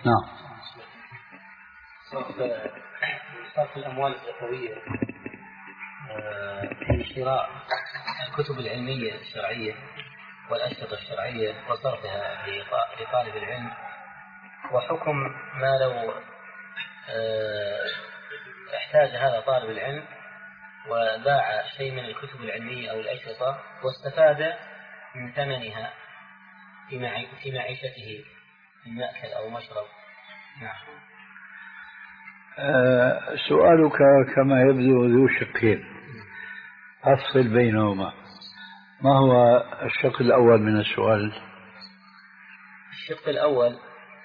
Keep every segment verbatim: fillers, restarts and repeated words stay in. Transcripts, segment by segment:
نعم. صرف الأموال الزكوية في شراء الكتب العلمية الشرعية والأشرطة الشرعية وصرفها لطالب العلم، وحكم ما لو احتاج هذا طالب العلم وباع شيء من الكتب العلمية أو الأشرطة واستفاد من ثمنها في معيشته من مأكل أو مشرب. نعم. أه سؤالك كما يبدو ذو شقين، أفصل بينهما. ما هو الشق الأول من السؤال؟ الشق الأول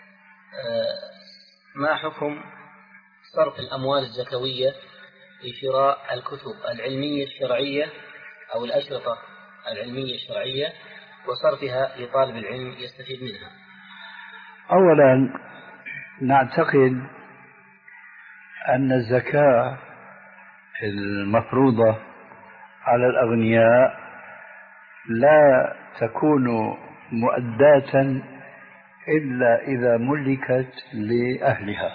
ما حكم صرف الأموال الزكوية لشراء الكتب العلمية الشرعية أو الأشرطة العلمية الشرعية وصرفها لطالب العلم يستفيد منها؟ أولا نعتقد أن الزكاة المفروضة على الأغنياء لا تكون مؤداة إلا إذا ملكت لأهلها.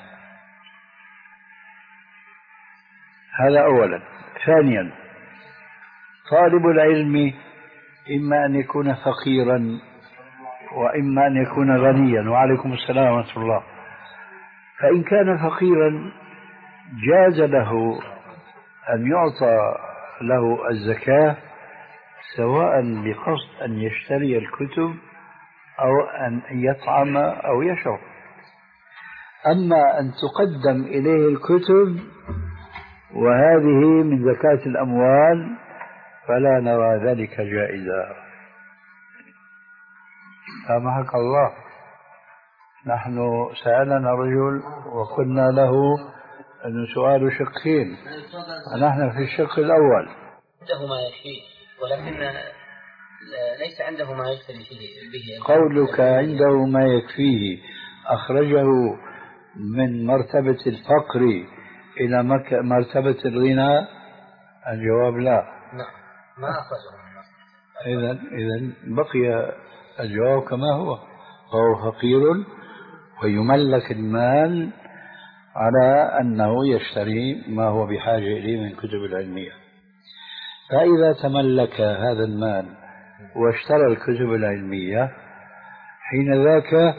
هذا أولا. ثانيا، طالب العلم إما أن يكون فقيرا وإما أن يكون غنيا. وعليكم السلام ورحمة الله. فإن كان فقيرا جاز له أن يعطى له الزكاة، سواء بقصد أن يشتري الكتب أو أن يطعم أو يشرب. أما أن تقدم إليه الكتب وهذه من زكاة الأموال فلا نرى ذلك جائزا. سامحك الله، نحن سألنا رجل وقلنا له أن سؤال شقين، ونحن في الشق الأول. عنده ما يكفيه ولكن ليس عنده ما يكفي به. قولك عنده ما يكفيه أخرجه من مرتبة الفقر إلى مرتبة الغنى؟ الجواب لا. نعم، ما أخرجه. إذن إذن بقي الجواب كما هو، هو فقير ويملك المال على أنه يشتري ما هو بحاجة إليه من كتب العلمية. فإذا تملك هذا المال واشترى الكتب العلمية، حين ذاك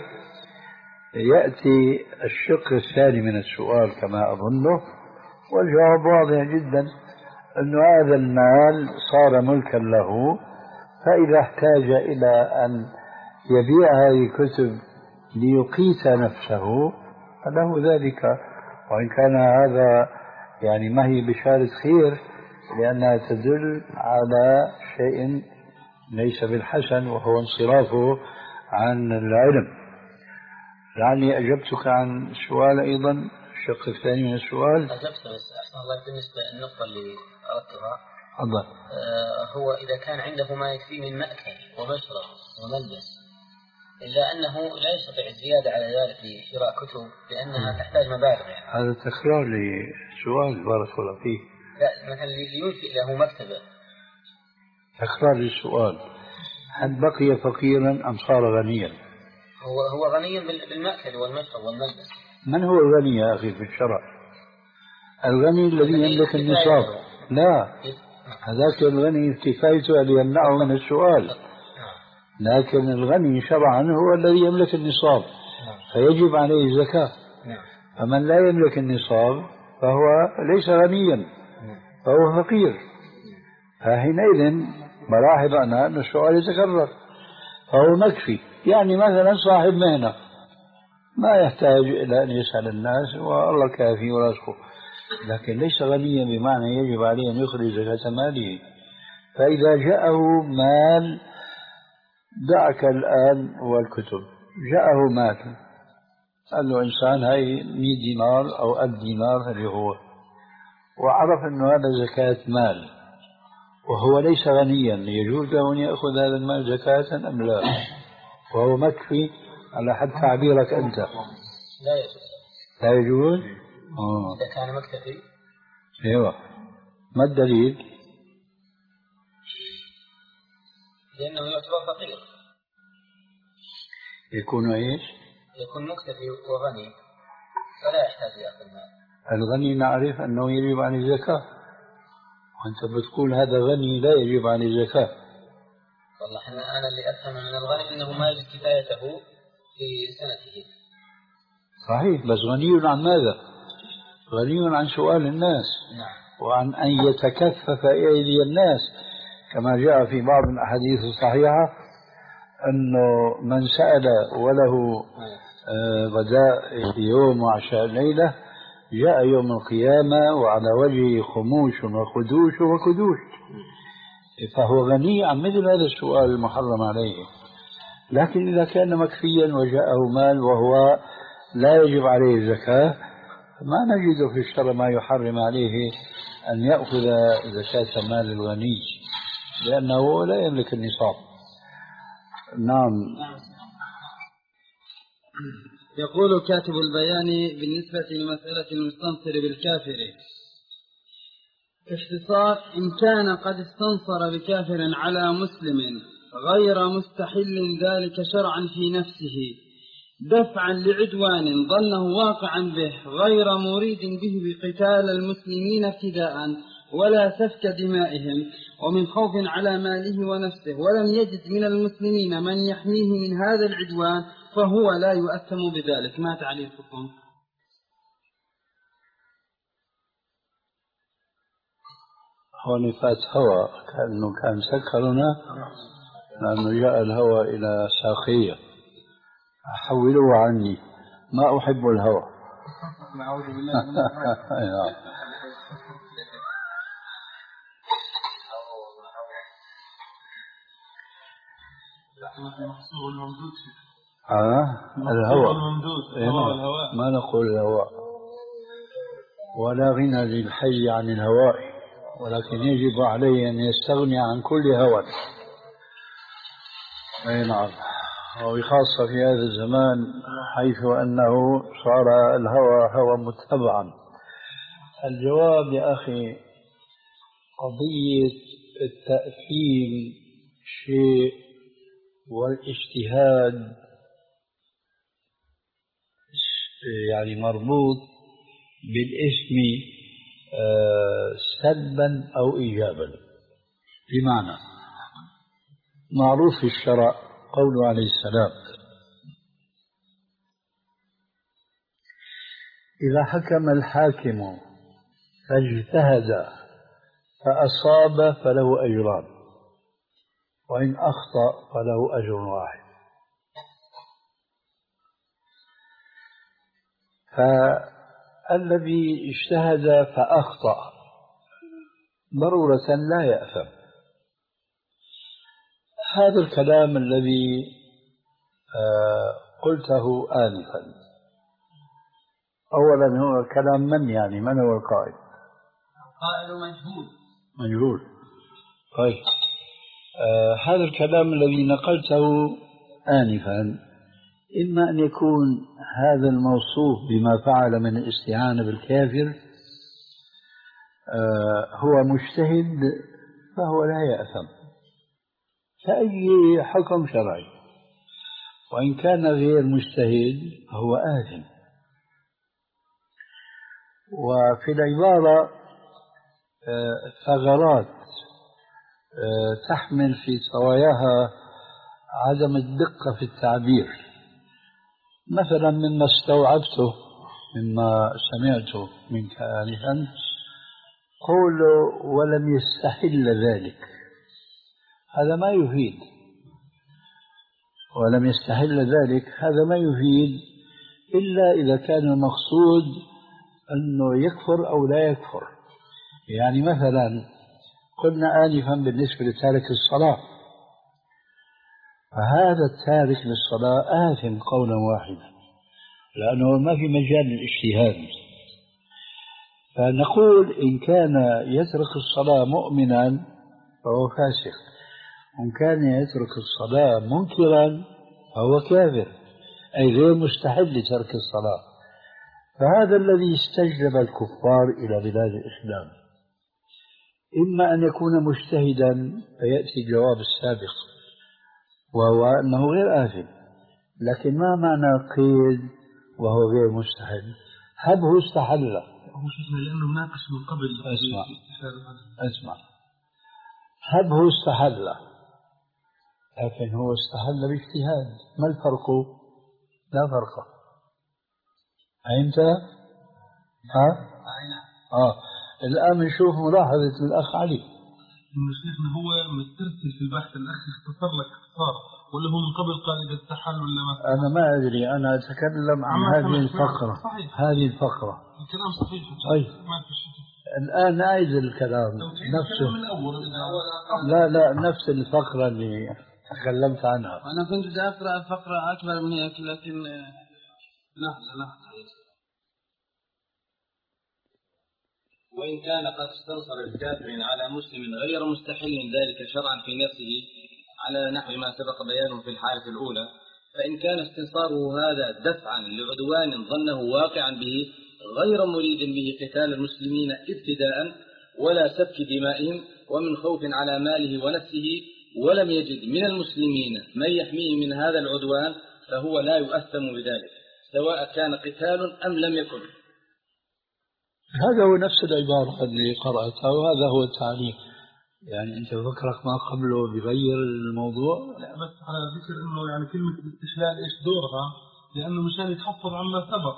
يأتي الشق الثاني من السؤال كما أظنه، والجواب واضح جدا، أن هذا المال صار ملكا له، فإذا احتاج إلى أن يبيع هذه الكتب ليقيت نفسه فله ذلك. وإن كان هذا يعني ما هي بشارة خير، لأنها تدل على شيء ليس بالحسن وهو انصرافه عن العلم. لعلي أجبتك عن السؤال أيضا، الشق الثاني من السؤال. أجبت، بس أحسن الله بالنسبة للنقطة اللي أردتها. الله. آه هو إذا كان عنده ما يكفي من مأكل ومشرب وملبس، إلا أنه لا يستطيع الزيادة على ذلك لشراء كتب لأنها تحتاج مبالغ يعني. هذا تكرار للسؤال بارك الله فيه. لا، مثلا لينشئ له مكتبة. تكرار للسؤال، هل بقي فقيرا أم صار غنيا؟ هو هو غني بالمأكل والمشرب والملبس. من هو الغني يا أخي في الشرع؟ الغني الذي يملك النصاب. لا، هذاك الغني كفايته أن يمنعه من السؤال، لكن الغني شرعا هو الذي يملك النصاب فيجب عليه الزكاة. فمن لا يملك النصاب فهو ليس غنيا، فهو فقير. فحينئذ ملاحظ أنا أن السؤال يتكرر، فهو مكفي. يعني مثلا صاحب مهنة ما يحتاج إلى أن يسأل الناس والله كافي ورزقه، لكن ليس غنيا بمعنى يجب عليه أن يخرج زكاة ماله. فإذا جاءه مال، دعك الآن والكتب، جاءه مال، قال له إنسان هاي مئة دينار أو ألف دينار اللي هو، وعرف أنه هذا زكاة مال وهو ليس غنيا، يجوز له أن يأخذ هذا المال زكاة أم لا؟ وهو مكفي على حد تعبيرك أنت. لا يجوز. لا يجوز؟ آه. إذا كان مكتفي. أيوة. ما الدليل؟ لأنه يعتبر فقير. يكون إيش؟ يكون مكتفي وغني فلا يحتاج لأخذ المال. الغني نعرف أنه يجب عن الزكاة، وأنت بتقول هذا غني لا يجب عن الزكاة. والله أنا اللي أفهم من الغني أنه ما يجب كفايته في سنته. صحيح، بس غني عن ماذا؟ غني عن سؤال الناس. نعم. وعن أن يتكفف أيدي الناس، كما جاء في بعض الأحاديث الصحيحة أنه من سأل وله غداء يوم وعشاء ليلة جاء يوم القيامة وعلى وجهه خموش وخدوش وكدوش، فهو غني عن مثل هذا السؤال المحرم عليه. لكن إذا كان مكفيا وجاءه مال وهو لا يجب عليه الزكاة، ما نجد في الشرع ما يحرم عليه أن يأخذ زكاة مال الغني، لأنه لا يملك النصاب. نعم. يقول كاتب البيان بالنسبة لمسألة المستنصر بالكافر: باختصار، إن كان قد استنصر بكافر على مسلم غير مستحل ذلك شرعا في نفسه دفعا لعدوان ظنه واقعا به غير مريد به بقتال المسلمين ابتداء ولا سفك دمائهم ومن خوف على ماله ونفسه، ولم يجد من المسلمين من يحميه من هذا العدوان، فهو لا يؤثم بذلك. ما تعليقكم؟ هون فات هوى، كأنه كان سكرنا، لأنه جاء الهوى إلى ساقية. حولوه عني، ما أحب الهوى. نعوذ بالله من الهوى. آه الهوى ما نقول الهواء، ولا غنى للحي عن الهواء، ولكن يجب عليه أن يستغني عن كل هوى. أي نعم، وبخاصة في هذا الزمان حيث أنه صار الهوى هوى متبعا. الجواب يا أخي، قضية التأثيم شيء والاجتهاد يعني مربوط بالاسم سلبا أو إيجابا. بمعنى معروف في الشرع قوله عليه السلام: إذا حكم الحاكم فاجتهد فأصاب فله أجران، وإن أخطأ فله أجر واحد. فالذي اجتهد فأخطأ ضرورة لا يأثم. هذا الكلام الذي قلته آنفا، أولا هو كلام من؟ يعني من هو القائل؟ القائل مجهول. مجهول. طيب، آه هذا الكلام الذي نقلته آنفا إما أن يكون هذا الموصوف بما فعل من الاستعانة بالكافر آه هو مجتهد فهو لا يأثم فأي حكم شرعي، وإن كان غير مجتهد فهو آثم. وفي العبارة آه ثغرات آه تحمل في طواياها عدم الدقة في التعبير. مثلا مما استوعبته مما سمعته منك آنفا قول ولم يستحل ذلك، هذا ما يفيد. ولم يستحل ذلك هذا ما يفيد إلا إذا كان المقصود أنه يكفر أو لا يكفر. يعني مثلا قلنا آنفا بالنسبة لتارك الصلاة، فهذا التارك للصلاة آثم قولا واحدا لأنه ما في مجال للاجتهاد. فنقول إن كان يترك الصلاة مؤمنا فهو فاسق، وإن كان يترك الصلاة منكرا فهو كافر، أي غير مستحل لترك الصلاة. فهذا الذي استجلب الكفار إلى بلاد الإسلام، إما أن يكون مجتهدا فيأتي الجواب السابق وهو أنه غير آثم، لكن ما معنى قيد وهو غير مستحل؟ هبه استحل. هو شيخنا لأنه ناقش من قبل. اسمع اسمع هبه استحل، لكن هو استحل باجتهاد. ما الفرق؟ لا فرق. أنت ها؟ آه الآن نشوف ملاحظة الأخ علي. إنه شيخنا هو مسترسل في البحث، الأخ اختصر لك اختصار، ولا هو من قبل قال إذا استحل ولا ما؟ أنا ما أدري، أنا أتكلم عن هذه الفقرة. صحيح. هذه الفقرة الكلام صحيح. طيب ما في شيء. الآن أعيد الكلام نفسه. من أول. لا لا نفس الفقرة اللي تكلمت عنها. أنا كنت بدي أقرأ فقرة أكبر من هيك، لكن لحظة لحظة. وإن كان قد استنصر بكافر على مسلم غير مستحل ذلك شرعا في نفسه على نحو ما سبق بيانه في الحالة الأولى، فإن كان استنصاره هذا دفعا لعدوان ظنه واقعا به غير مريد به قتال المسلمين ابتداء ولا سفك دمائهم ومن خوف على ماله ونفسه، ولم يجد من المسلمين من يحميه من هذا العدوان، فهو لا يؤثم بذلك سواء كان قتال أم لم يكن. هذا هو نفس العبارة اللي قرأتها وهذا هو التعليق. يعني أنت فكرك ما قبله بغير الموضوع؟ لا بس على ذكر إنه يعني كلمة الاستشلال إيش دورها؟ لأنه مشان يتحفظ عما سبق.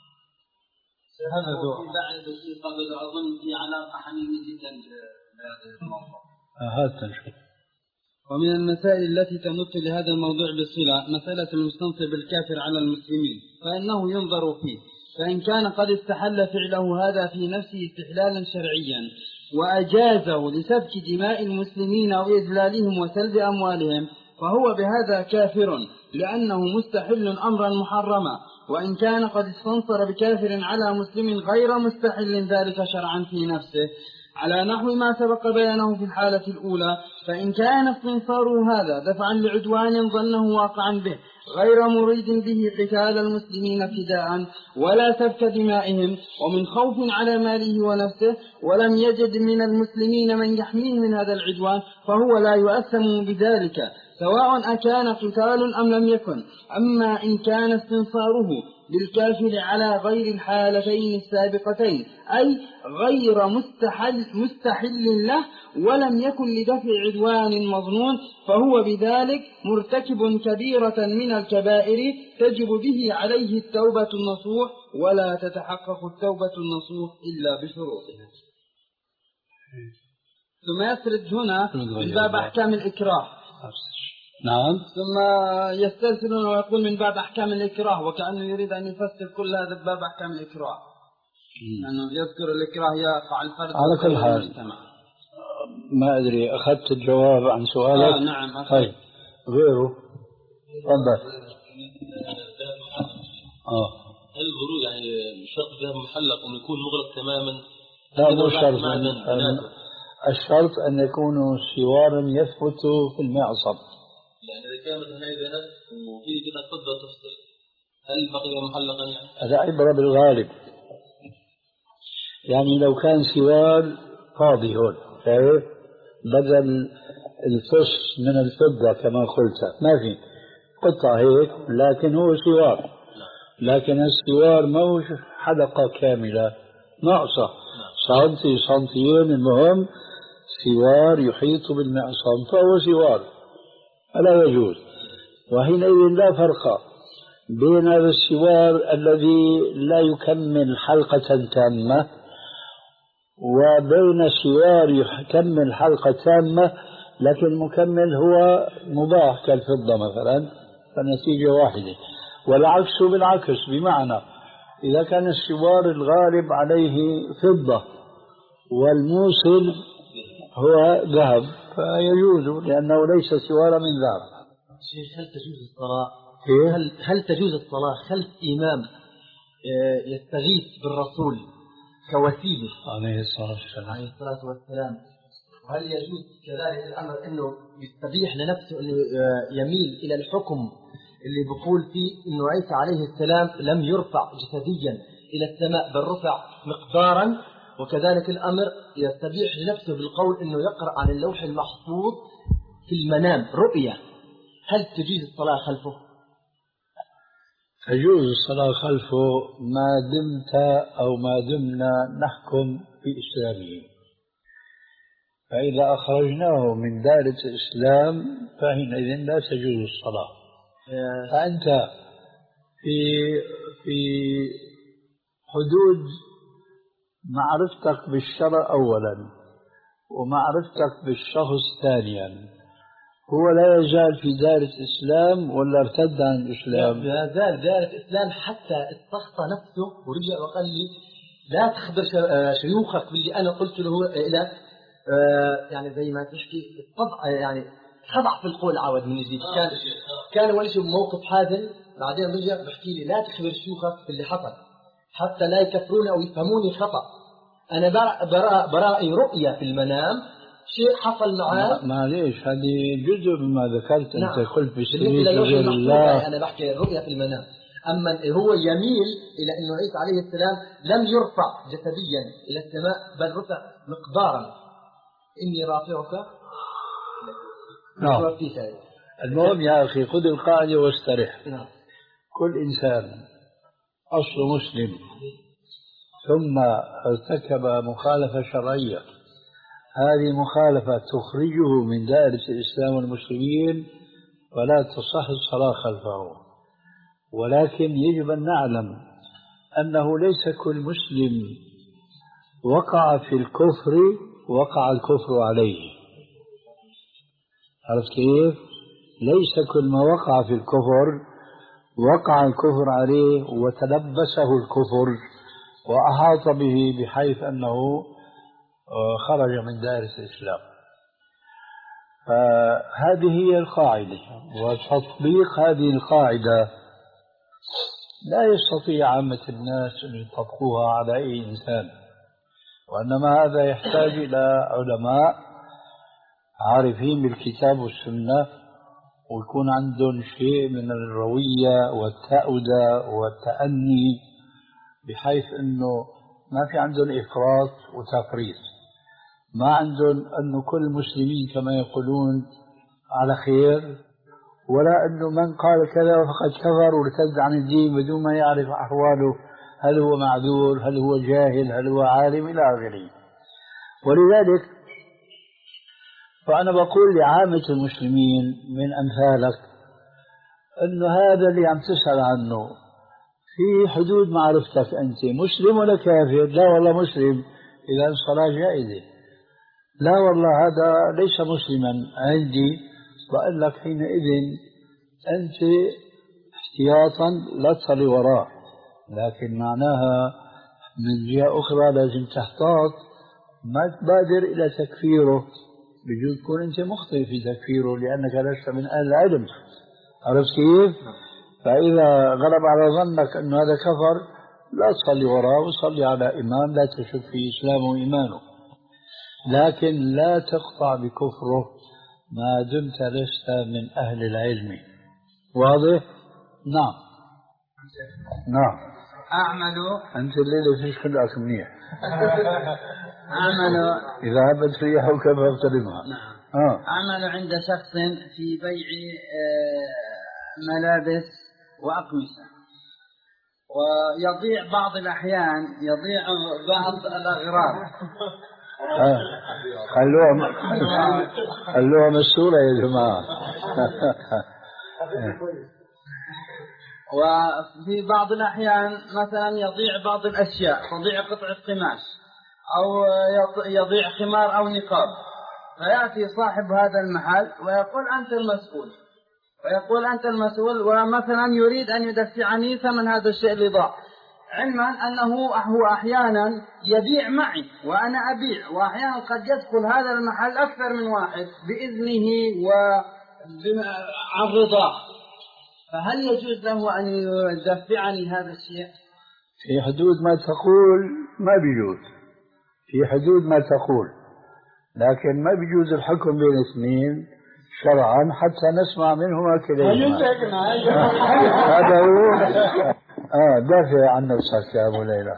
هذا دور. بعد قبل أظن في علاقة حميمة جدا بهذا الموضوع. هذا نشوف. ومن المسائل التي تمت لهذا الموضوع بصلة مسألة المستنصر بالكافر على المسلمين، فإنه ينظر فيه، فإن كان قد استحل فعله هذا في نفسه استحلالا شرعيا وأجازه لسفك دماء المسلمين أو إذلالهم وسلب أموالهم، فهو بهذا كافر لأنه مستحل أمرا محرما. وإن كان قد استنصر بكافر على مسلم غير مستحل ذلك شرعا في نفسه على نحو ما سبق بيانه في الحالة الأولى، فإن كان استنصاره هذا دفعا لعدوان ظنه واقعا به غير مريد به قتال المسلمين ابتداء ولا سفك دمائهم ومن خوف على ماله ونفسه، ولم يجد من المسلمين من يحميه من هذا العدوان، فهو لا يؤثم بذلك سواء أكان قتال أم لم يكن. أما إن كان استنصاره بالكافر على غير الحالتين السابقتين أي غير مستحل, مستحل له ولم يكن لدفع عدوان مظنون، فهو بذلك مرتكب كبيرة من الكبائر تجب به عليه التوبة النصوح، ولا تتحقق التوبة النصوح إلا بشروطها. ثم يسرد هنا من باب أحكام الإكراه. نعم. ثم يسترسل ويقول من باب أحكام الإكراه، وكأنه يريد أن يفسر كل هذا بباب أحكام الإكراه، لأنه يذكر الإكراه يقع الفرد على كل حال. ما أدري أخذت الجواب عن سؤالك؟ آه نعم أخذت. طيب غيره تفضل. آه هل الغروض يعني شرط ذهب محلق أن يكون مغلق تماما؟ لا مو شرط. الشرط أن يكونوا سوارا يثبت في المعصب. يعني إذا كانت هنا ذهب وفي كده تفضل تفصل، هل بقي محلقا يعني؟ هذا عبرة بالغالب. يعني لو كان سوار فاضي هون شايف بدل الفص من الفضة كما قلت ما في قطعة هيك، لكن هو سوار، لكن السوار موش حلقة كاملة ناقصة سنتي سنتيين، المهم سوار يحيط بالمعصم فهو سوار فلا يجوز. وحينئذ لا فرق بين هذا السوار الذي لا يكمل حلقة تامة وبين سوار يكمل حلقة تامة لكن مكمل هو مباح كالفضة مثلا، فالنتيجة واحدة. والعكس بالعكس، بمعنى إذا كان السوار الغالب عليه فضة والموصل هو ذهب فيجوز لأنه ليس سوار من ذهب. شيخ هل تجوز الصلاة إيه؟ هل هل تجوز الصلاة خلف إمام يستغيث بالرسول كوسيلة عليه الصلاة والسلام عليه الصلاة والسلام؟ وهل يجوز كذلك الأمر أنه يستبيح لنفسه أنه يميل إلى الحكم اللي بقول فيه أنه عيسى عليه السلام لم يرفع جسديا إلى السماء بل رفع مقدارا، وكذلك الأمر يستبيح لنفسه بالقول أنه يقرأ عن اللوح المحفوظ في المنام رؤية، هل تجيز الصلاة خلفه؟ تجوز الصلاة خلفه ما دمت أو ما دمنا نحكم في إسلامه، فإذا أخرجناه من دائرة الإسلام فحينئذ لا تجوز الصلاة. فأنت في في حدود معرفتك بالشرع أولا ومعرفتك بالشخص ثانيا، هو لا يزال في دائرة الإسلام ولا ارتد عن الإسلام؟ لا يزال دائرة الإسلام حتى استخطى نفسه ورجع وقال لي لا تخبر شيوخك باللي أنا قلت له إلى يعني زي ما تحكي الطبع، يعني خضع في القول عود من جديد. كان كان أول شيء بموقف حازم، بعدين رجع بحكي لي لا تخبر شيوخك باللي حصل حتى لا يكفروني أو يفهموني خطأ. أنا براء برائي رؤية في المنام شيء حصل معاه. معليش هذه جزء مما ذكرت. نعم. أنت قلت بالنسبة للوحي المحفوظ أنا بحكي الرؤية في المنام. أما هو يميل إلى أنه عيسى عليه السلام لم يرفع جسديا إلى السماء بل رفع مقدارا. إني رافعك. نعم. المهم يا أخي خذ القاعدة واسترح. نعم. كل إنسان أصل مسلم ثم ارتكب مخالفة شرعية، هذه مخالفة تخرجه من دائرة الإسلام والمسلمين ولا تصح الصلاة خلفه. ولكن يجب أن نعلم أنه ليس كل مسلم وقع في الكفر وقع الكفر عليه. عرفت كيف؟ ليس كل ما وقع في الكفر وقع الكفر عليه وتلبسه الكفر وأحاط به بحيث أنه خرج من دائرة الإسلام. فهذه هي القاعدة، وتطبيق هذه القاعدة لا يستطيع عامة الناس أن يطبقوها على أي إنسان، وإنما هذا يحتاج إلى علماء عارفين بالكتاب والسنة ويكون عندهم شيء من الروية والتأودة والتأني بحيث أنه ما في عندهم إفراط وتفريط، ما عندهم أنه كل المسلمين كما يقولون على خير، ولا أنه من قال كذا فقد كفر وارتد عن الدين بدون ما يعرف أحواله، هل هو معذور، هل هو جاهل، هل هو عالم إلى آخره. ولذلك فأنا بقول لعامة المسلمين من أمثالك أنه هذا اللي عم تسأل عنه في حدود معرفتك، أنت مسلم ولا كافر؟ لا والله مسلم، إذا الصلاة جائزة. لا والله هذا ليس مسلما عندي، بقول لك حينئذ أنت احتياطا لا تصلي وراه، لكن معناها من جهة أخرى لازم تحتاط ما تبادر إلى تكفيره، بجوز تكون أنت مخطئ في تكفيره لأنك لست من أهل العلم. عرفت كيف؟ فإذا غلب على ظنك أن هذا كفر لا تصلي وراه وصلي على إمام لا تشك في إسلامه وإيمانه، لكن لا تقطع بكفره ما دمت لست من أهل العلم. واضح؟ نعم نعم. أعمل أنت الليلة فيش خلقك منيح. أعمل إذا هبت ريحك فاغتنمها. نعم. آه. أعمل عند شخص في بيع ملابس وأقمصة، ويضيع بعض الأحيان يضيع بعض الأغراض. آه. خلوها خلوها مسؤولة يا جماعة. وفي بعض الأحيان مثلا يضيع بعض الأشياء، تضيع قطعة قماش أو يضيع خمار أو نقاب، فيأتي صاحب هذا المحل ويقول أنت المسؤول، ويقول أنت المسؤول، ومثلا يريد أن يدفعني ثمن هذا الشيء اللي ضاع، علما أنه هو أحيانا يبيع معي وأنا أبيع، وأحيانا قد يدخل هذا المحل أكثر من واحد بإذنه وعن رضاه، فهل يجوز له أن يدفعني هذا الشيء؟ في حدود ما تقول ما بيجوز، في حدود ما تقول، لكن ما بيجوز الحكم بين اثنين شرعا حتى نسمع منهما كليهما. هذا هو. آه دافع عن نفسك يا أبو ليلى.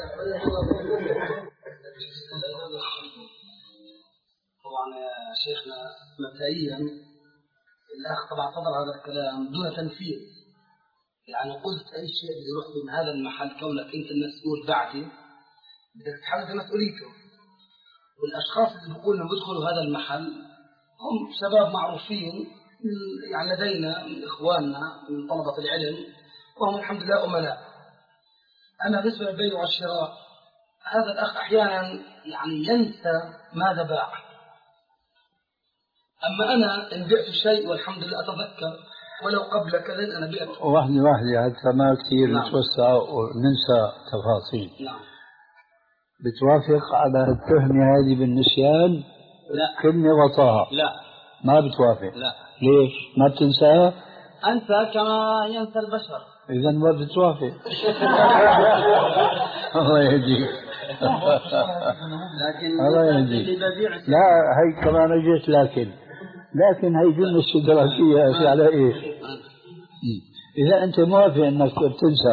طبعا يا شيخنا مبدئيا الأخ طبعا فضل هذا الكلام دون تنفيذ، يعني قلت أي شيء يروح من هذا المحل كونك أنت المسؤول بعدي بدك تتحمل مسؤوليته. والأشخاص اللي بيقولوا بيدخلوا هذا المحل هم شباب معروفين يعني لدينا من إخواننا من طلبة العلم وهم الحمد لله أمناء. أنا بالنسبة للبيع والشراء هذا الأخ أحيانا يعني ينسى ماذا باع. أما أنا إن بعت شيء والحمد لله أتذكر ولو قبل كذا أنا بعته. واحدة واحدة حتى ما كثير نتوسع وننسى تفاصيل. نعم. بتوافق على التهمة هذه بالنسيان؟ لا. كلمة وطاها؟ لا. ما بتوافق؟ لا. ليش؟ ما بتنساها؟ أنسى كما ينسى البشر. إذا ما بتوافق. الله يهديك. لكن الله يهديك. لا هي كمان اجت لكن لكن هي جملة استدراكية على ايه؟ إذا أنت موافق أنك بتنسى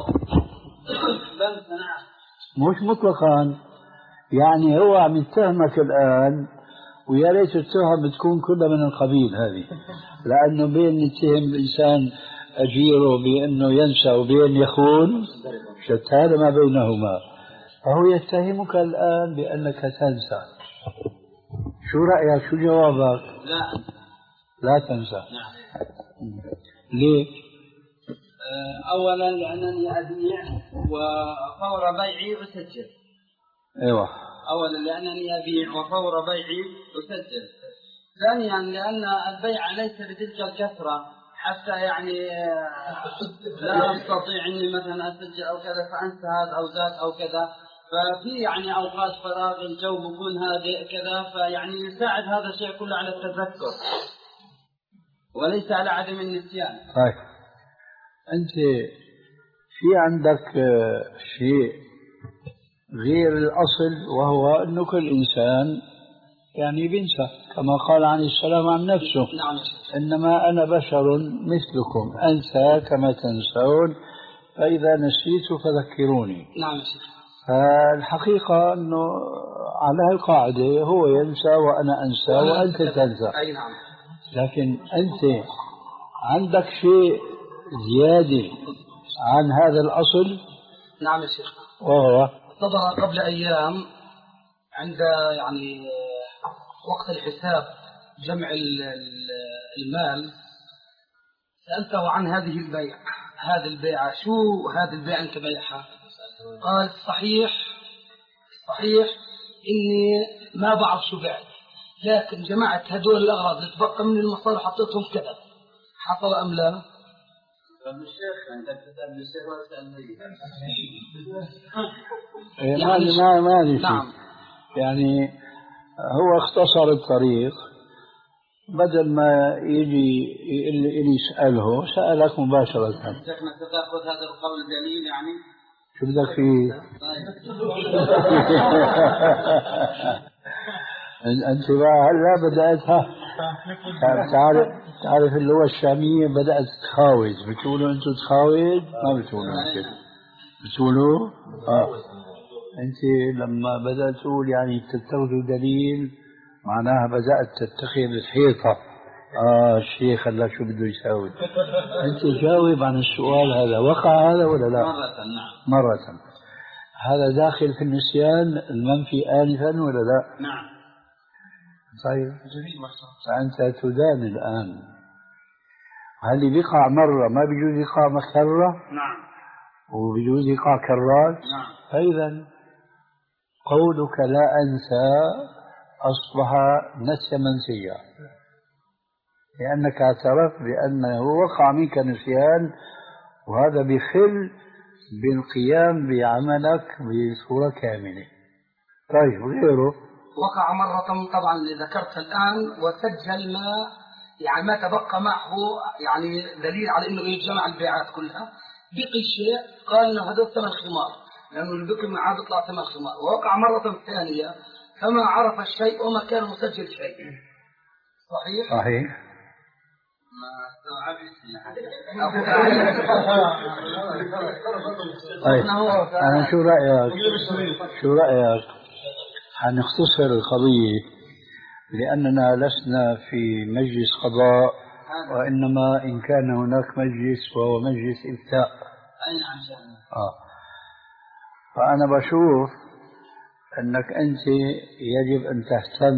مش مطلقا، يعني هو عم يتهمك الآن ويا ريت التهم تكون كلها من القبيل هذه، لأنه بين يتهم الإنسان أجيره بأنه ينسى وبين يخون شتان ما بينهما، فهو يتهمك الآن بأنك تنسى. شو رأيك؟ شو جوابك؟ لا لا تنسى. نعم. ليه؟ أولا لأنني أبيع وفور بيعي أسجل. أيوة. أولا لأنني أبيع وفور بيعي أسجل. ثانيا لأن البيع ليس بتلك الكثرة حتى يعني لا أستطيع إني مثلا أسجل أو كذا فأنسى هذا أو ذاك أو كذا، ففي يعني أوقات فراغ الجو بكون هادئ كذا، فيعني يساعد هذا الشيء كله على التذكر وليس على عدم النسيان. طيب أنت في عندك شيء غير الأصل وهو أنه كل إنسان يعني بينسى كما قال عليه السلام عن نفسه. نعم. إنما أنا بشر مثلكم أنسى كما تنسون فإذا نسيت فذكروني. نعم. فالحقيقة أنه على القاعدة هو ينسى وأنا أنسى وأنت تنسى. أي نعم. لكن أنت عندك شيء زيادة عن هذا الأصل؟ نعم يا شيخ. وهو صدر قبل أيام عند يعني وقت الحساب جمع المال سألته عن هذه البيع هذه البيعة شو هذه البيعة أنت بيعها؟ قال صحيح صحيح إني ما بعرف شو بعت، لكن جمعت هدول الأغراض اللي تبقى من المصاري حطيتهم كذا، حصل أم لا؟ يعني ما ما لي نعم. يعني هو اختصر الطريق، بدل ما يجي اللي يسأله سألك مباشرة. شيخنا تأخذ هذا القول دليل يعني شو بدك فيه؟ أنت بقى هلا بدأتها تعرف تعرف اللغة الشامية بدأت تخاوز، بتقولوا أنتوا تخاوز ما بتقولوا كده، بتقولوا آه. أنت لما بدأت تقول يعني تتخذوا دليل معناها بدأت تتخذ الحيطة. آه الشيخ هلا شو بده يساوي؟ أنت جاوب عن السؤال هذا، وقع هذا ولا لا؟ مرة. نعم. مرة. هذا داخل في النسيان المنفي آنفا ولا لا؟ نعم. طيب فأنت تدان الآن. هل بيقع مرة ما بيجوز يقع مكررة؟ نعم. وبيجوز يقع كرات؟ نعم. فإذا قولك لا أنسى أصبح نسي منسيا، لأنك اعترفت بأنه وقع منك نسيان، وهذا بخل بالقيام بعملك بصورة كاملة. طيب غيره وقع مرة طبعا اللي ذكرت الآن وسجل ما يعني ما تبقى معه يعني دليل على انه يجمع البيعات كلها، بقي شيء قال انه هذا ثمن خمار لانه اللي بقي معاه بيطلع ثمن خمار، ووقع مرة ثانية فما عرف الشيء وما كان مسجل شيء. صحيح؟ صحيح. ما استوعبت طيب أنا شو رأيك؟ شو رأيك؟ حنختصر القضية لأننا لسنا في مجلس قضاء وإنما إن كان هناك مجلس وهو مجلس إفتاء. أي نعم. آه. فأنا بشوف أنك أنت يجب أن تهتم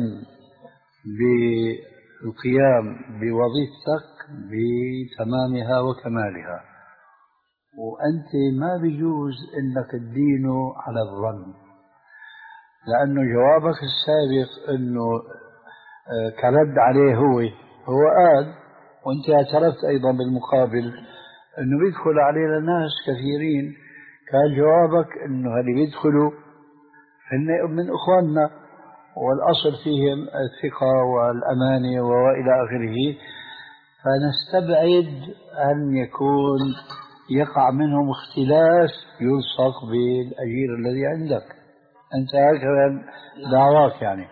بالقيام بوظيفتك بتمامها وكمالها، وأنت ما بيجوز أنك تدينه على الظن، لأنه جوابك السابق أنه كرد عليه هو هو قال، وأنت اعترفت أيضا بالمقابل أنه بيدخل علينا ناس كثيرين، كان جوابك أنه هل بيدخلوا هن من إخواننا والأصل فيهم الثقة والأمانة وإلى آخره، فنستبعد أن يكون يقع منهم اختلاس يلصق بالأجير الذي عندك. أنت هكذا دعواك يعني.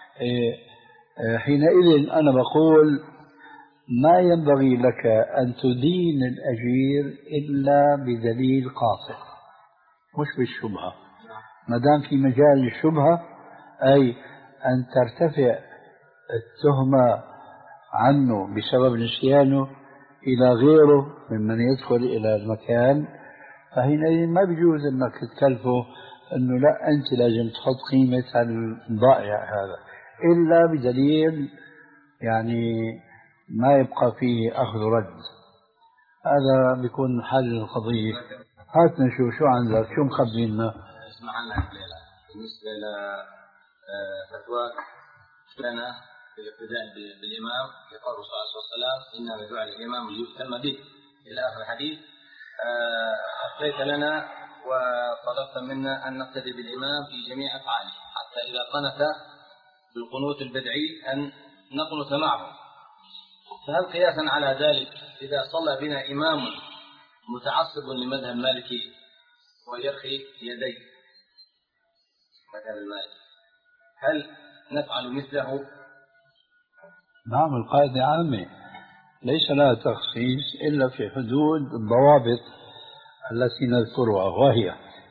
حينئذ أنا بقول ما ينبغي لك أن تدين الأجير إلا بدليل قاطع مش بالشبهة. ما دام في مجال للشبهة أي أن ترتفع التهمة عنه بسبب نسيانه إلى غيره ممن يدخل إلى المكان، فحينئذ ما بيجوز أنك تكلفه أنه لا أنت لازم تحط قيمة الضائع هذا إلا بدليل يعني ما يبقى فيه أخذ رد. هذا بيكون حل القضية. هات نشوف شو عندك، شو مخبينا. اسمع لنا الليلة بالنسبة لفتواك لنا بالاقتداء بالإمام يقول الرسول صلى الله عليه وسلم إنما جعل الإمام ليؤتم به إلى آخر الحديث. أعطيت لنا وطلبت منا أن نقتدي بالإمام في جميع أفعاله حتى إذا قنت بالقنوت البدعي أن نقنت معه. فهل قياسا على ذلك إذا صلى بنا إمام متعصب لمذهب المالكي ويرخي يديه مذهب المالكي هل نفعل مثله؟ نعم، القاعدة عامة ليس لها تخصيص إلا في حدود الضوابط التي نذكرها، وهي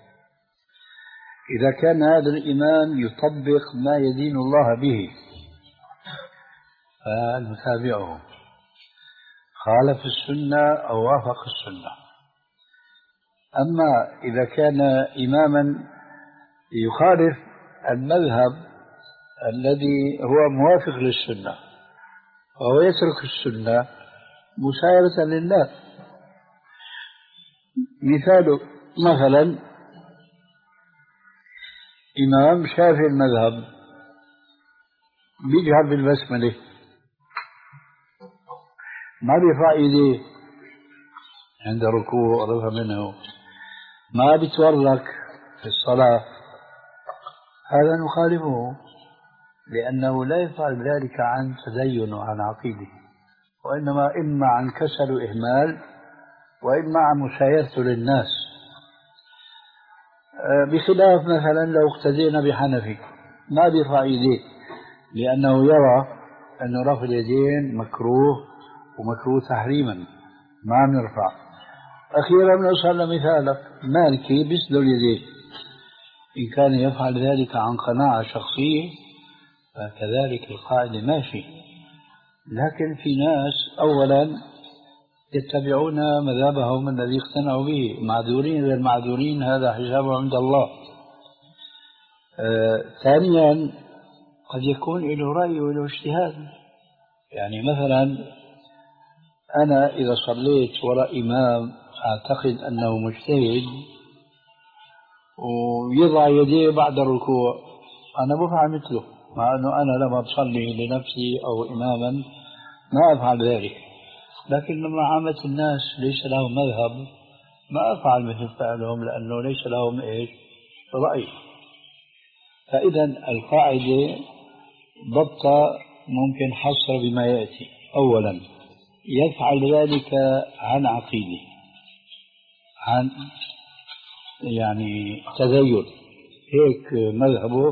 إذا كان هذا الإمام يطبق ما يدين الله به فنتابعه، خالف السنة أو وافق السنة. أما إذا كان إماما يخالف المذهب الذي هو موافق للسنة وهو يترك السنة مسايرة لله، مثال مثلا إمام شافعي المذهب بيجهر بالبسملة ما بيرفع ايديه عند ركوع رفع منه، ما بيتورك في الصلاة، هذا نخالفه لأنه لا يفعل ذلك عن تدين وعن عقيدة، وإنما إما عن كسل وإهمال وإما عن مسايرته للناس. بخلاف مثلا لو اقتدينا بحنفي ما بيرفع ايديه لأنه يرى أن رفع اليدين مكروه ومكروه تحريما ما بنرفع. أخيرا نوصل لمثالك مالكي بيسدل اليدين، إن كان يفعل ذلك عن قناعة شخصية فكذلك القاعدة ماشي. لكن في ناس أولا يتبعون مذهبهم الذي اقتنعوا به، معذورين غير معذورين هذا حسابه عند الله. آه، ثانيا قد يكون له رأي وله اجتهاد، يعني مثلا أنا إذا صليت وراء إمام أعتقد أنه مجتهد ويضع يديه بعد الركوع أنا بفعل مثله، مع أنه أنا لما بصلي لنفسي أو إماما ما أفعل ذلك، لكن لما عامة الناس ليس لهم مذهب ما أفعل مثل فعلهم لأنه ليس لهم إيش رأي. فإذا القاعدة ضبط ممكن حصر بما يأتي. أولا يفعل ذلك عن عقيدة، عن يعني تدين هيك مذهبه.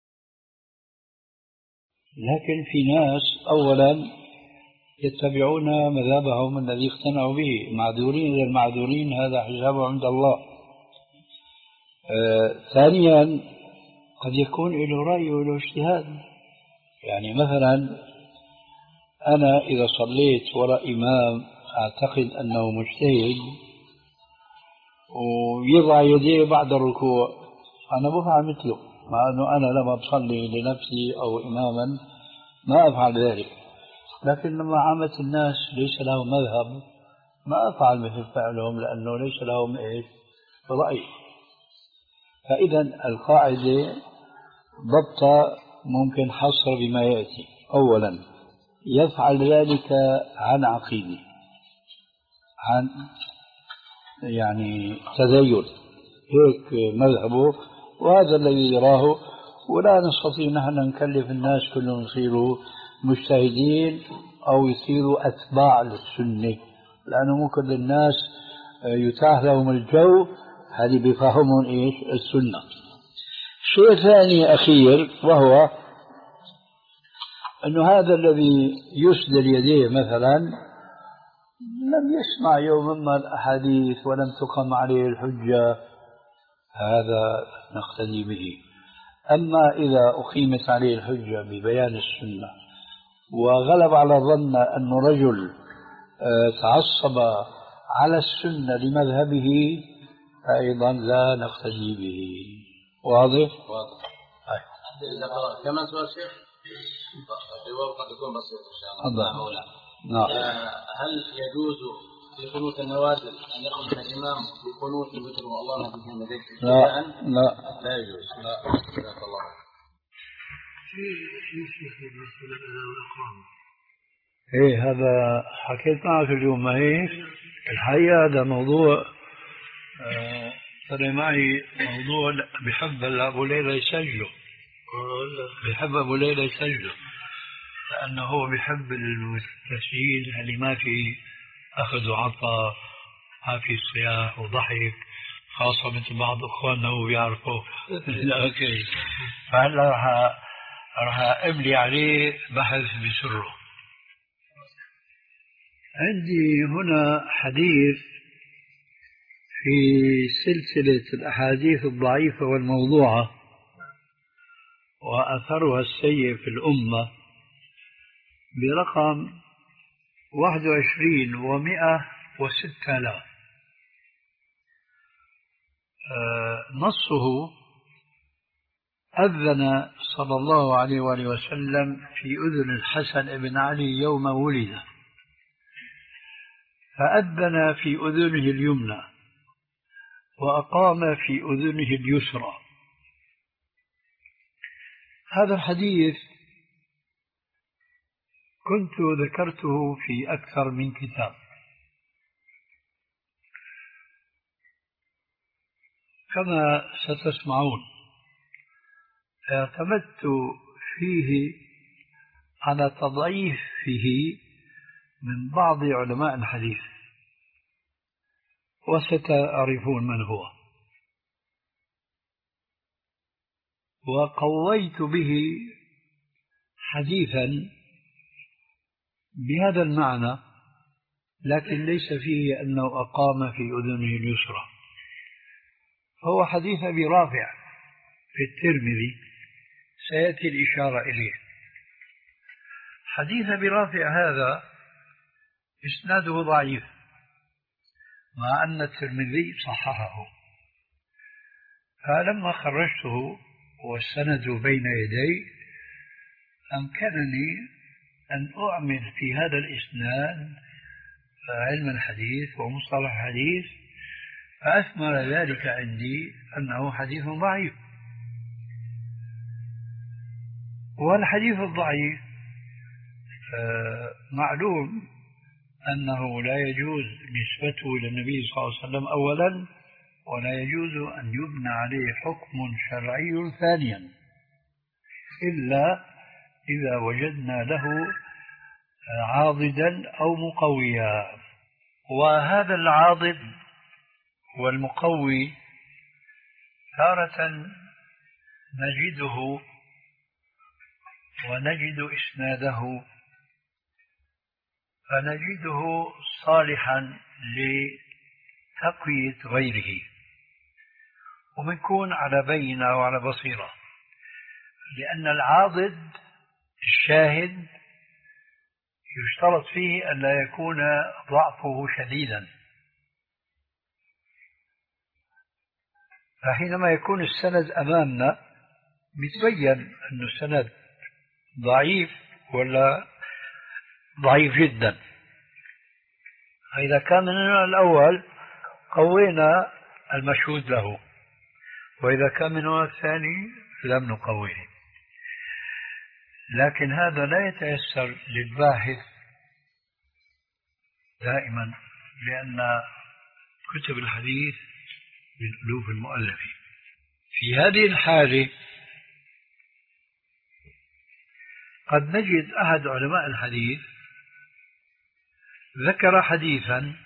لكن في ناس أولا يتبعون مذهبهم الذي اقتنعوا به، معذورين غير معذورين هذا حسابه عند الله. آه، ثانيا قد يكون له رأي وله اجتهاد، يعني مثلا أنا إذا صليت وراء إمام أعتقد أنه مجتهد ويضع يديه بعد الركوع، أنا بفعل مثله، مع أنه أنا لما بصلي لنفسي أو إماما ما أفعل ذلك. لكن لما عامة الناس ليس لهم مذهب ما أفعل مثل فعلهم، لأنه ليس لهم إيش رأي. فإذا القاعدة ضبط ممكن حصر بما يأتي. أولا يفعل ذلك عن عقيدة، عن يعني تدين، هيك مذهبه وهذا الذي يراه، ولا نستطيع نحن نكلف الناس كلهم يصيروا مجتهدين أو يصيروا أتباع للسنة، لأنه مو كل الناس يتاح لهم الجو هذه بفهمهم إيش السنة. شيء ثاني أخير وهو أنه هذا الذي يسدل يديه مثلا لم يسمع يوما ما الأحاديث ولم تقم عليه الحجة، هذا نقتدي به. أما إذا أقيمت عليه الحجة ببيان السنة وغلب على الظن أن رجل تعصب على السنة لمذهبه أيضا لا نقتدي به. واضح؟ واضح. كمان سؤال شيخ الجواب قد يكون بسيط إن شاء الله. نعم. هل يجوز في قنوت النوازل أن يخرج الإمام في قنوت الوتر والله بهم لديك؟ لا لا لا يجوز. لا. جزاك الله. ايه هذا حكيت معك اليوم، ما هيك؟ الحقيقة هذا موضوع صار معي موضوع بحب أبو ليلى يسجله، بحب أبو ليلى يسجله لأنه هو بحب التسجيل اللي ما في أخذ وعطاء، ما في صياح وضحك، خاصة مثل بعض أخواننا هو بيعرفوا. أوكي، فهلا راح راح أملي عليه بحث بسره. عندي هنا حديث في سلسلة الأحاديث الضعيفة والموضوعة وأثرها السيء في الأمة برقم واحد وعشرين ومئة وستة آلاف. نصه: أذن صلى الله عليه وآله وسلم في أذن الحسن بن علي يوم ولد، فأذن في أذنه اليمنى وأقام في أذنه اليسرى. هذا الحديث كنت ذكرته في أكثر من كتاب، كما ستسمعون اعتمدت فيه على تضعيفه من بعض علماء الحديث وستعرفون من هو، وقويت به حديثا بهذا المعنى، لكن ليس فيه أنه أقام في أذنه اليسرى. هو حديث أبي رافع في الترمذي، سيأتي الإشارة إليه. حديث أبي رافع هذا إسناده ضعيف، مع أن الترمذي صححه، فلما خرجته والسند بين يدي أمكنني أن أعمل في هذا الإسناد علم الحديث ومصطلح الحديث، فأثمر ذلك عندي أنه حديث ضعيف. والحديث الضعيف معلوم أنه لا يجوز نسبته إلى النبي صلى الله عليه وسلم أولا، ولا يجوز أن يبنى عليه حكم شرعي ثانيا إلا إذا وجدنا له عاضدا أو مقويا. وهذا العاضد والمقوي تارة نجده ونجد إسناده فنجده صالحا لتقوية غيره، وبنكون على بينة وعلى بصيرة، لأن العاضد الشاهد يشترط فيه أن لا يكون ضعفه شديدا، فحينما يكون السند أمامنا بيتبين أن السند ضعيف ولا ضعيف جدا. إذا كان من النوع الأول قوينا المشهود له، وإذا كان من النوع الثاني لم نقويه. لكن هذا لا يتيسر للباحث دائما، لأن كتب الحديث من ألوف المؤلفين. في هذه الحالة قد نجد أحد علماء الحديث ذكر حديثا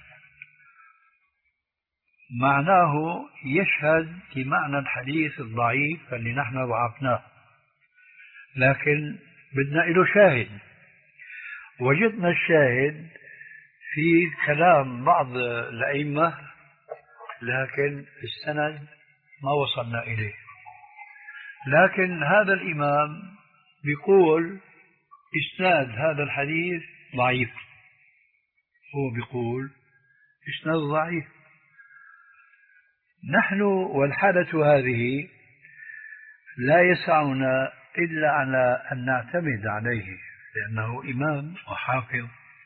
معناه يشهد بمعنى الحديث الضعيف اللي نحن ضعفناه، لكن بدنا له شاهد. وجدنا الشاهد في كلام بعض الأئمة، لكن السند ما وصلنا إليه. لكن هذا الإمام بيقول إسناد هذا الحديث ضعيف، هو بيقول إسناد ضعيف. نحن والحالة هذه لا يسعنا إلا على أن نعتمد عليه، لأنه إمام وحافظ،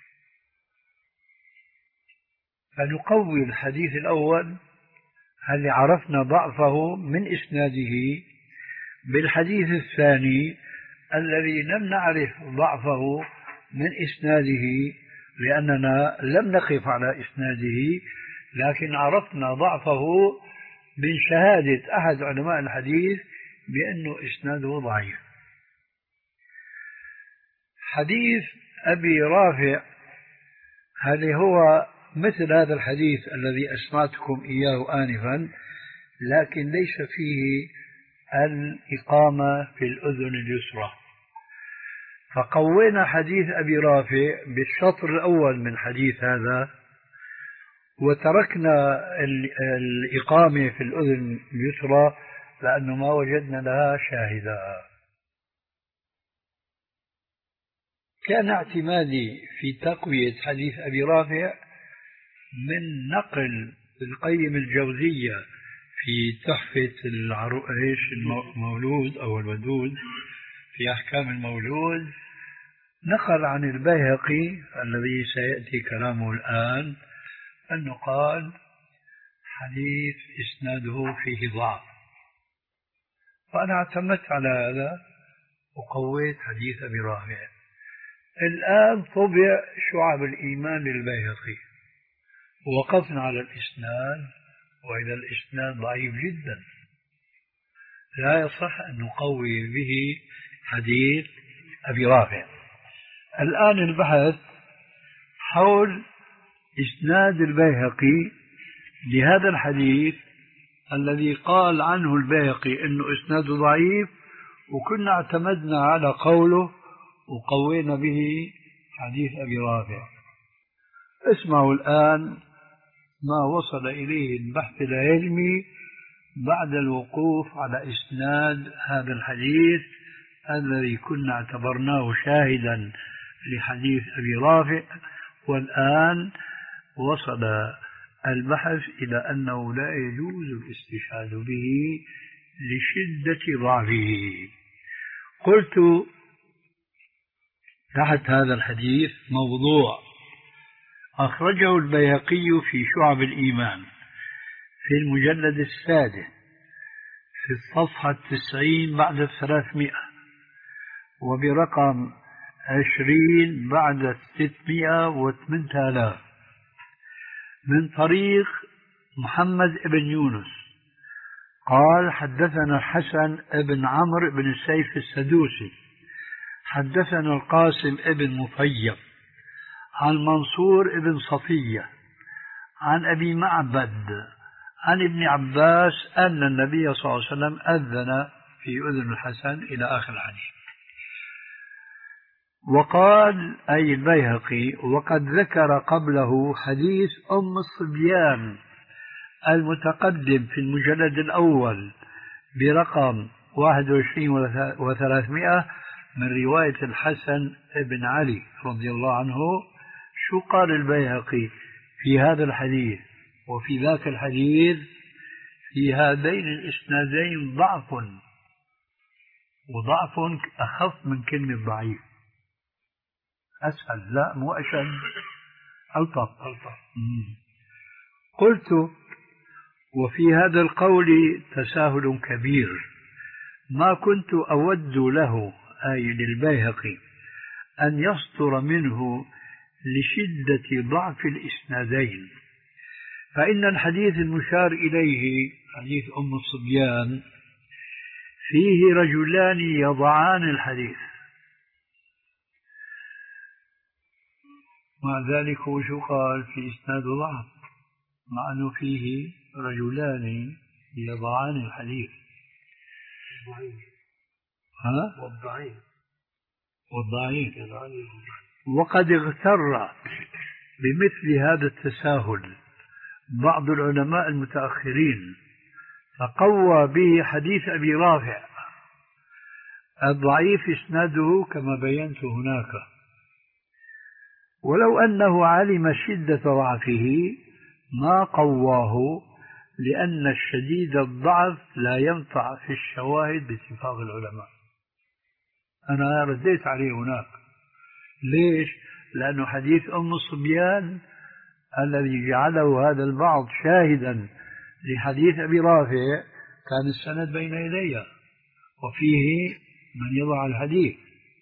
فنقوي الحديث الأول الذي عرفنا ضعفه من إسناده بالحديث الثاني الذي لم نعرف ضعفه من إسناده، لأننا لم نقف على إسناده، لكن عرفنا ضعفه من شهادة أحد علماء الحديث بأنه إسناده ضعيف. حديث أبي رافع هل هو مثل هذا الحديث الذي أسمعتكم إياه آنفا، لكن ليس فيه الإقامة في الأذن اليسرى، فقوينا حديث أبي رافع بالشطر الأول من حديث هذا، وتركنا الإقامة في الأذن اليسرى لأنه ما وجدنا لها شاهدا. كان اعتمادي في تقوية حديث أبي رافع من نقل القيم الجوزية في تحفة العروش المولود أو الودود في أحكام المولود، نقل عن البيهقي الذي سيأتي كلامه الآن أنه قال حديث إسناده فيه ضعف، فأنا اعتمدت على هذا وقويت حديث أبي رافع. الآن طبع شعب الإيمان للبيهقي، وقفنا على الإسناد، وإذا الإسناد ضعيف جدا لا يصح أن نقوي به حديث أبي رافع. الآن البحث حول إسناد البيهقي لهذا الحديث الذي قال عنه البيهقي أنه إسناده ضعيف، وكنا اعتمدنا على قوله وقوينا به حديث أبي رافع. اسمعوا الآن ما وصل إليه البحث العلمي بعد الوقوف على إسناد هذا الحديث الذي كنا اعتبرناه شاهدا لحديث أبي رافع، والآن وصل البحث إلى أنه لا يجوز الاستشهاد به لشدة ضعفه. قلت تحت هذا الحديث موضوع أخرجه البيهقي في شعب الإيمان في المجلد السادس في الصفحة التسعين بعد الثلاثمائة، وبرقم عشرين بعد الستمائة وثمانية آلاف، من طريق محمد بن يونس قال حدثنا الحسن بن عمرو بن السيف السدوسي حدثنا القاسم بن مطيب عن منصور بن صفية عن أبي معبد عن ابن عباس أن النبي صلى الله عليه وسلم أذن في أذن الحسن إلى آخر الحديث. وقال أي البيهقي وقد ذكر قبله حديث أم الصبيان المتقدم في المجلد الأول برقم واحد وعشرين وثلاثمائة، من رواية الحسن بن علي رضي الله عنه شو قال البيهقي في هذا الحديث وفي ذاك الحديث؟ في هذين الإسنادين ضعف، وضعف أخف من كلمة ضعيف، أسهل، لا مو أشد، ألطف. قلت: وفي هذا القول تساهل كبير ما كنت أود له، أي للبيهقي، أن يصدر منه لشدة ضعف الإسنادين، فإن الحديث المشار إليه حديث أم الصبيان فيه رجلان يضعان الحديث، مع ذلك هو شو قال في إسناد ضعف، مع أنه فيه رجلان يضعان الحديث. ها؟ والضعيف والضعيف وقد اغتر بمثل هذا التساهل بعض العلماء المتأخرين فقوى به حديث أبي رافع الضعيف إسناده كما بينت هناك، ولو أنه علم شدة ضعفه ما قواه، لأن الشديد الضعف لا ينفع في الشواهد باتفاق العلماء. أنا رديت عليه هناك. ليش؟ لأنه حديث أم الصبيان الذي جعله هذا البعض شاهدا لحديث أبي رافع كان السند بين يدي وفيه من يضع الحديث.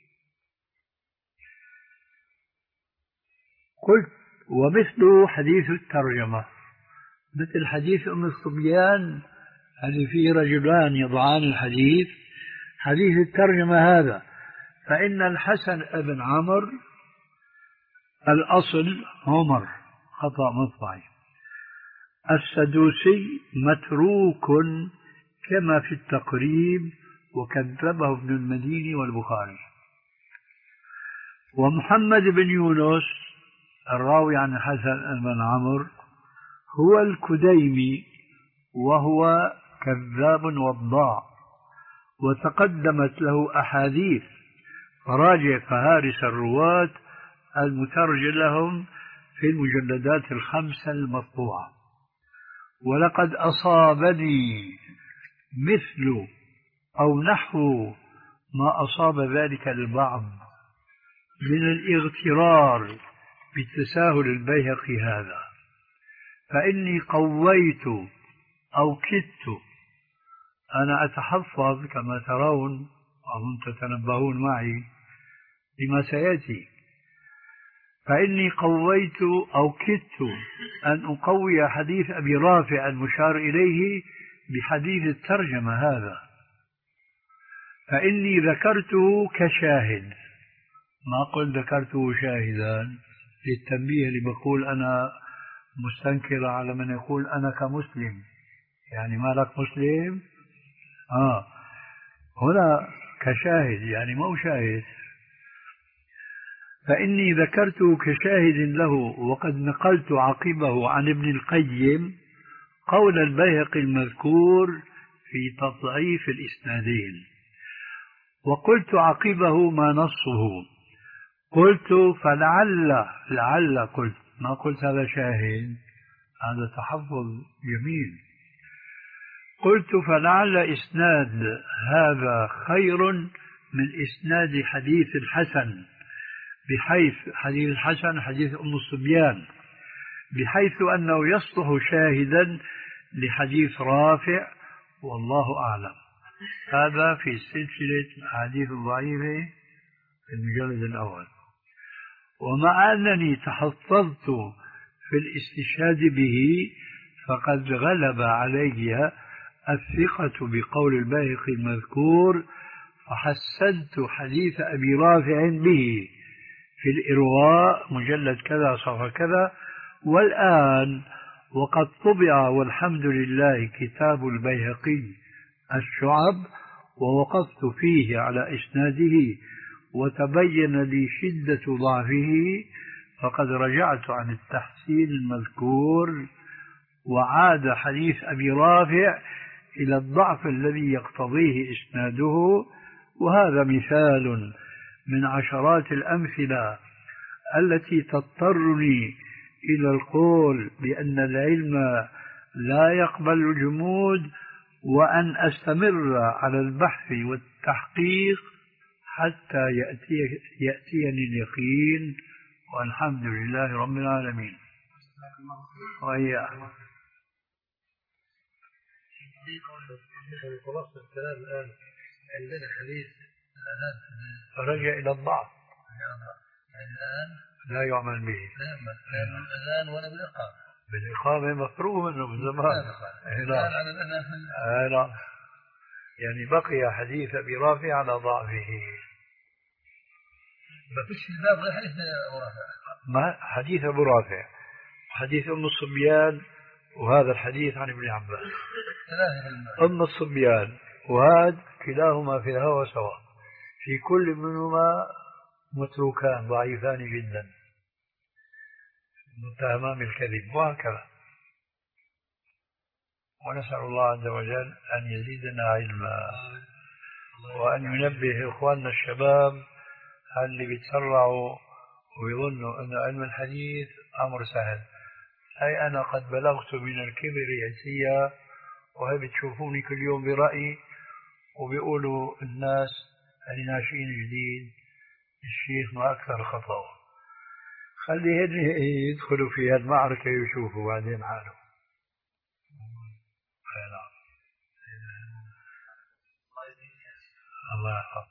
قلت: ومثل حديث الترجمة، مثل حديث أم الصبيان اللي فيه رجلان يضعان الحديث، حديث الترجمة هذا، فإن الحسن بن عمرو الأصل عمر خطأ مطبعي، السدوسي متروك كما في التقريب وكذبه ابن المديني والبخاري. ومحمد بن يونس الراوي عن الحسن بن عمرو هو الكديمي وهو كذاب وضاع، وتقدمت له أحاديث، فراجع فهارس الرواة المترجم لهم في المجلدات الخمسة المطبوعة. ولقد أصابني مثل أو نحو ما أصاب ذلك البعض من الاغترار بتساهل البيهقي هذا، فإني قويت أو كدت، أنا أتحفظ كما ترون أظن تتنبهون معي لما سيأتي، فإني قويت أو كدت أن أقوي حديث أبي رافع المشار إليه بحديث الترجمة هذا، فإني ذكرته كشاهد، ما قلت ذكرته شاهدا للتنبيه، اللي بقول أنا مستنكر على من يقول أنا كمسلم، يعني ما لك مسلم؟ آه هنا كشاهد يعني مو شاهد، فإني ذكرته كشاهد له. وقد نقلت عقبه عن ابن القيم قول البيهقي المذكور في تضعيف الإسنادين، وقلت عقبه ما نصه، قلت فلعل لعل قلت، ما قلت هذا شاهد، هذا تحفظ جميل، قلت فلعل إسناد هذا خير من إسناد حديث الحسن، بحيث حديث الحسن حديث أم الصبيان، بحيث أنه يصلح شاهدا لحديث رافع، والله أعلم. هذا في سلسلة الأحاديث الضعيفة في المجلد الأول. ومع أنني تحفظت في الاستشهاد به، فقد غلب علي الثقة بقول البيهقي المذكور، فحسنت حديث أبي رافع به في الإرواء مجلد كذا صفحة كذا. والآن وقد طبع والحمد لله كتاب البيهقي الشعب، ووقفت فيه على إسناده وتبين لي شدة ضعفه، فقد رجعت عن التحسين المذكور، وعاد حديث أبي رافع إلى الضعف الذي يقتضيه إسناده، وهذا مثال من عشرات الأمثلة التي تضطرني إلى القول بأن العلم لا يقبل الجمود، وأن أستمر على البحث والتحقيق حتى يأتي يأتيني اليقين، والحمد لله رب العالمين. وإياك. خلاص الكلام الآن عندنا حديث الأذان رجع إلى الضعف الآن لا يعمل به، لا يعمل لا بالأذان ولا بالإقامة. بالإقامة مفروغ منه من زمان. الآن على الأذان نعم، يعني بقي حديث أبي رافع على ضعفه. ما فيش في الباب غير حديث أبو رافع. ما حديث أبو رافع، حديث أم الصبيان، وهذا الحديث عن ابن عباس. أم الصبيان وهذا كلاهما في الهوى سواء، في كل منهما متروكان ضعيفان جدا متهمان بالكذب، وهكذا. ونسأل الله عز وجل أن يزيدنا علما، وأن ينبه إخواننا الشباب اللي بيتسرعوا ويظنوا أن علم الحديث أمر سهل. أي أنا قد بلغت من الكبر عتيا، وهي بتشوفوني كل يوم برأيي، وبيقولوا الناس اللي ناشئين جديد الشيخ ما أكثر خطأه. خليهم يدخلوا في هالمعركة ويشوفوا بعدين حالهم. الله يحفظ.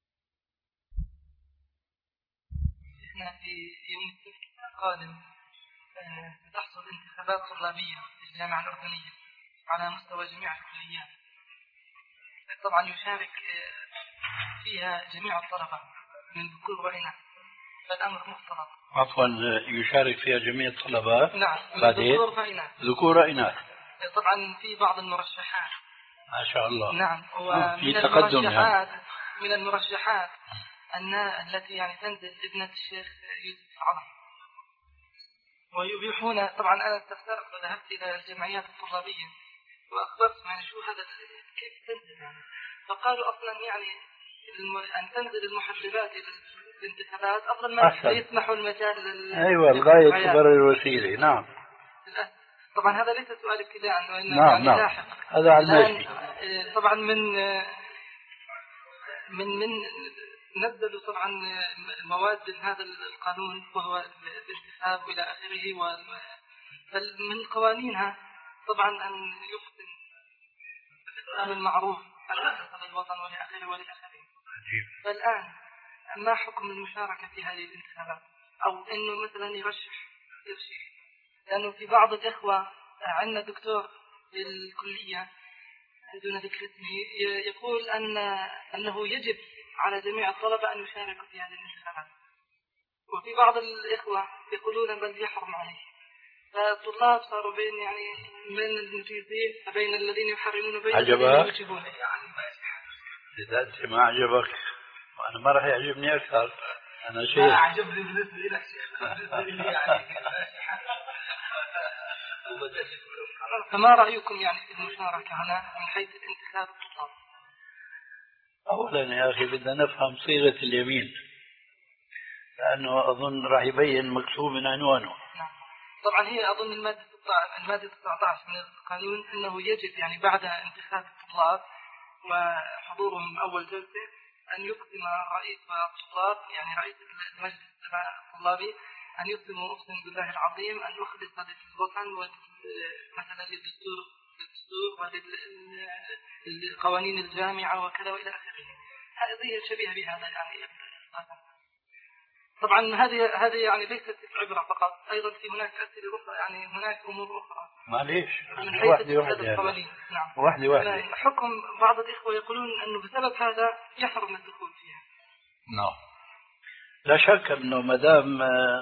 احنا في يوم السبت القادم ستحصل انتخابات طلابية في الجامعة الأردنية على مستوى جميع الكليات. طبعا يشارك فيها جميع الطلبة من ذكور وإناث، فالأمر مختلط. عفوا، يشارك فيها جميع الطلبة؟ نعم، من ذكور وإناث. ذكور وإناث. طبعا في بعض المرشحات. ما شاء الله. نعم، ومن المرشحات يعني. من المرشحات أن التي يعني تنزل ابنة الشيخ يوسف عرب، ويبيحون. طبعا أنا استفسرت وذهبت إلى الجمعيات الطلابية وأخبرت يعني شو هذا كيف تنزل يعني. فقالوا أصلا يعني أن تنزل المحجبات إلى الانتخابات أفضل ما يسمحوا المجال لل... أيوة، الغاية تبرر الوسيلة. نعم. طبعا هذا ليس سؤال ابتداء وإنما نعم يعني نعم. لاحق. هذا على الماشي. طبعا من من من نبذل طبعا مواد هذا القانون وهو الانتخاب إلى آخره، ومن قوانينها طبعا أن يفضل الإسلام المعروف على الوطن وإلى آخره وإلى آخره. فالآن ما حكم المشاركة في هذه الانتخابات، أو إنه مثلا يرشح يرشح؟ لأنه في بعض الإخوة عندنا دكتور في الكلية دون ذكر اسمه يقول أن أنه يجب على جميع الطلبة أن يشاركوا في هذه الانتخابات، وفي بعض الإخوة يقولون بل يحرم عليه. فالطلاب صاروا بين يعني من المجيزين بين الذين يحرمون وبين الذين يوجبون. إذا أنت ما عجبك وأنا ما راح يعجبني أكثر. أنا شيء أنا عجبني بالنسبة لك شيخ، بالنسبة لي يعني فما رأيكم يعني في المشاركة هنا من حيث الانتخاب الطلاب؟ أولا يا أخي بدنا نفهم صيغة اليمين، لأنه أظن راح يبين مكتوب من عنوانه. نعم. طبعا هي أظن المادة المادة تسعة عشر من القانون أنه يجب يعني بعد انتخاب الطلاب وحضورهم أول جلسة أن يقدم رئيس الطلاب يعني رئيس المجلس الطلابي أن يقدم أقسم بالله العظيم أن يخلص للوطن ومثلا للدستور الدستور وللقوانين الجامعة وكذا وإلى آخره. هذه شبيهة بهذا يعني. طبعا هذه هذه يعني ليست عبرة فقط، أيضا في هناك أسئلة أخرى يعني هناك أمور أخرى. معليش من حيث واحدة القوانين. نعم. واحدة واحدة. حكم بعض الإخوة يقولون أنه بسبب هذا يحرم الدخول فيها. نعم. لا شك أنه مدام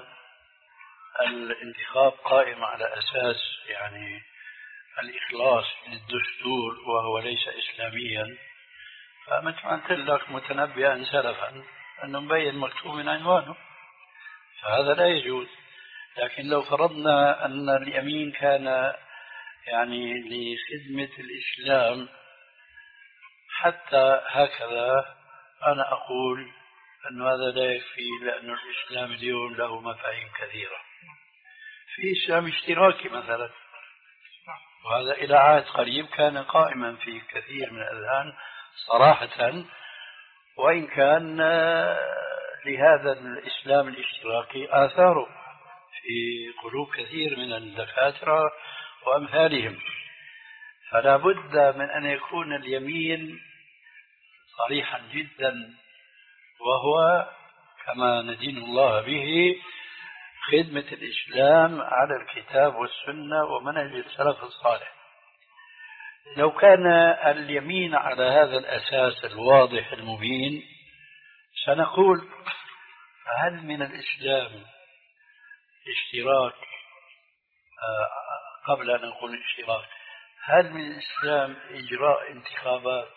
الانتخاب قائم على أساس يعني الإخلاص للدستور وهو ليس إسلاميا، فمثل ما قلت لك متنبئا سلفا أنه مبين مكتوب من عنوانه، فهذا لا يجوز. لكن لو فرضنا أن اليمين كان يعني لخدمة الإسلام حتى هكذا أنا أقول أن هذا لا يكفي، لأن الإسلام اليوم له مفاهيم كثيرة. في إسلام اشتراكي مثلا، وهذا إلى عهد قريب كان قائما في كثير من الأذهان صراحة، وإن كان لهذا الإسلام الاشتراكي آثاره في قلوب كثير من الدكاترة وأمثالهم. فلا بد من أن يكون اليمين صريحا جدا، وهو كما ندين الله به خدمة الإسلام على الكتاب والسنة ومنهج السلف الصالح. لو كان اليمين على هذا الأساس الواضح المبين سنقول هل من الإسلام اشتراك، قبل أن نقول اشتراك، هل من الإسلام إجراء انتخابات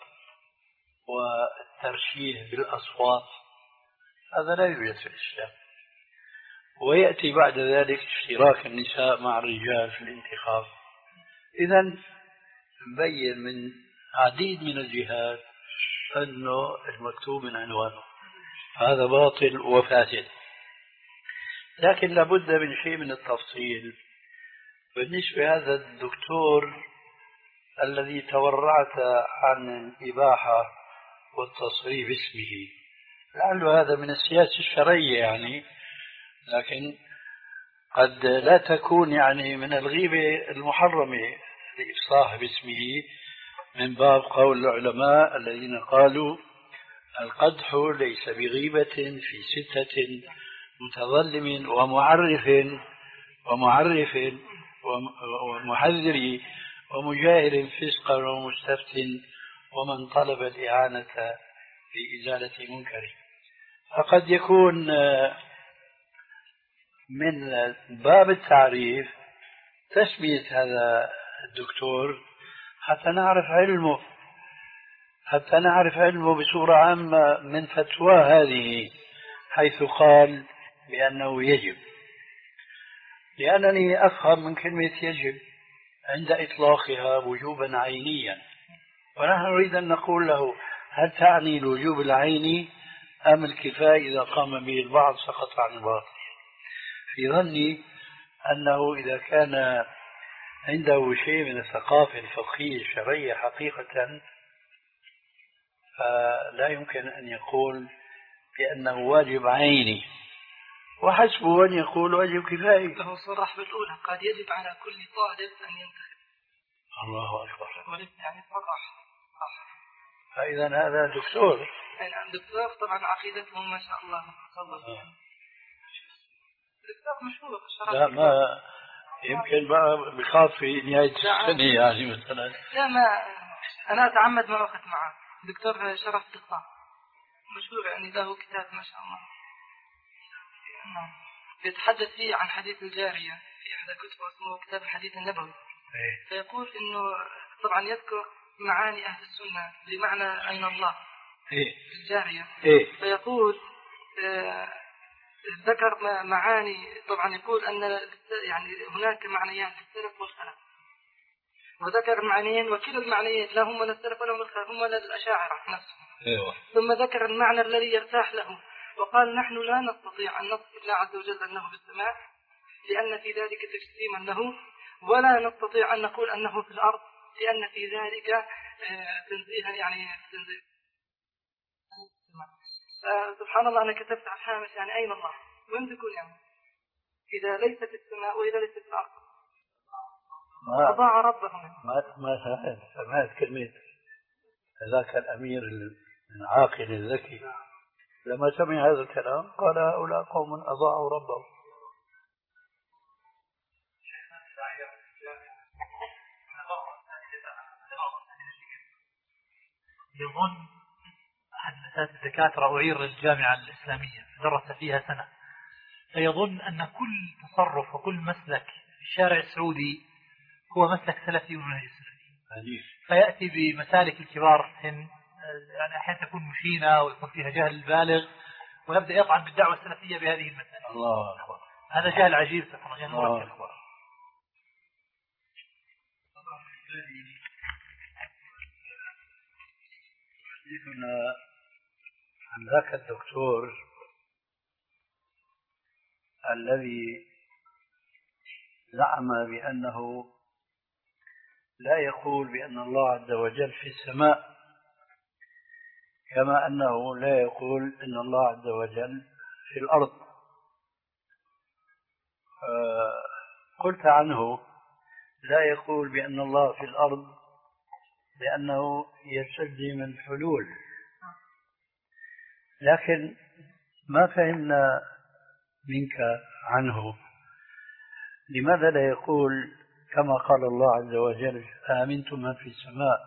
والترشيح بالأصوات؟ هذا لا يوجد في الإسلام. ويأتي بعد ذلك اشتراك النساء مع الرجال في الانتخاب. إذن مبين من عديد من الجهات أنه المكتوب من عنوانه هذا باطل وفاسد. لكن لابد من شيء من التفصيل بالنسبة لهذا الدكتور الذي تورعت عن الإباحة والتصريف باسمه. لعل هذا من السياسة الشرعية يعني، لكن قد لا تكون يعني من الغيبة المحرمة الإفصاح باسمه، من باب قول العلماء الذين قالوا القدح ليس بغيبة في ستة متظلم ومعرف ومعرف ومحذر ومجاهر فسقا ومستفت ومن طلب الإعانة في إزالة منكر. فقد يكون من باب التعريف تسمية هذا الدكتور حتى نعرف علمه، حتى نعرف علمه بصورة عامة من فتوى هذه، حيث قال بأنه يجب. لأنني أفهم من كلمة يجب عند إطلاقها وجوبا عينيا، ونحن نريد أن نقول له هل تعني الوجوب العيني أم الكفاية إذا قام به البعض سقط عن الباقي؟ في ظني أنه إذا كان عنده شيء من الثقافة الفقهية الشرعية حقيقة فلا يمكن أن يقول بأنه واجب عيني، وحسبه أن يقول واجب كفاية. له صرح بالأولى قد يجب على كل طالب أن ينتخب. الله أكبر. يعني صرح. فإذا هذا دكتور. نعم دكتور، طبعا عقيدته ما شاء الله. آه. دكتور مشهور. لا ما يمكن بقى بخاف في نهاية السنة يعني مثلا. لا ما أنا أتعمد ما وقت معه. دكتور شرف دقة مشهور، يعني له كتاب ما شاء الله يتحدث فيه عن حديث الجارية في أحد كتبه اسمه كتاب الحديث النبوي. فيقول إنه طبعا يذكر معاني أهل السنة بمعنى أين الله في الجارية. فيقول آه ذكر معاني، طبعا يقول أن يعني هناك معنيان في السلف والخلف، وذكر المعنيين وكلا المعنيين لا هم للسلف ولا هم للخلف، هم للأشاعرة نفسهم. أيوة. ثم ذكر المعنى الذي يرتاح له وقال نحن لا نستطيع أن نصف الله عز وجل أنه في السماء لأن في ذلك تجسيما له، ولا نستطيع أن نقول أنه في الأرض لأن في ذلك تنزيها يعني تنزيه. سبحان الله، أنا كتبت على الحامش يعني أين الله؟ وين تكون يعني؟ إذا ليس في السماء وإذا ليس في الأرض أضاع ربه. ما ما سمعت كلمة ذاك الأمير العاقل الذكي لما سمع هذا الكلام قال هؤلاء قوم أضاعوا ربهم. يظن أحد الأساتذة الدكاترة أعير الجامعة الإسلامية درس فيها سنة، فيظن أن كل تصرف وكل مسلك في الشارع السعودي هو مسلك سلفي ومنهج سلفي، فيأتي بمسالك الكبار السن يعني أحيانا تكون مشينة ويكون فيها جهل بالغ ويبدأ يطعن بالدعوة السلفية بهذه المسألة. الله أكبر. هذا جهل عجيب سبحان الله أكبر. حديثنا ذاك الدكتور الذي زعم بأنه لا يقول بأن الله عز وجل في السماء، كما أنه لا يقول أن الله عز وجل في الأرض. قلت عنه لا يقول بأن الله في الأرض لأنه يستلزم الحلول، لكن ما فهمنا منك عنه لماذا لا يقول كما قال الله عز وجل آمنتم من في السماء،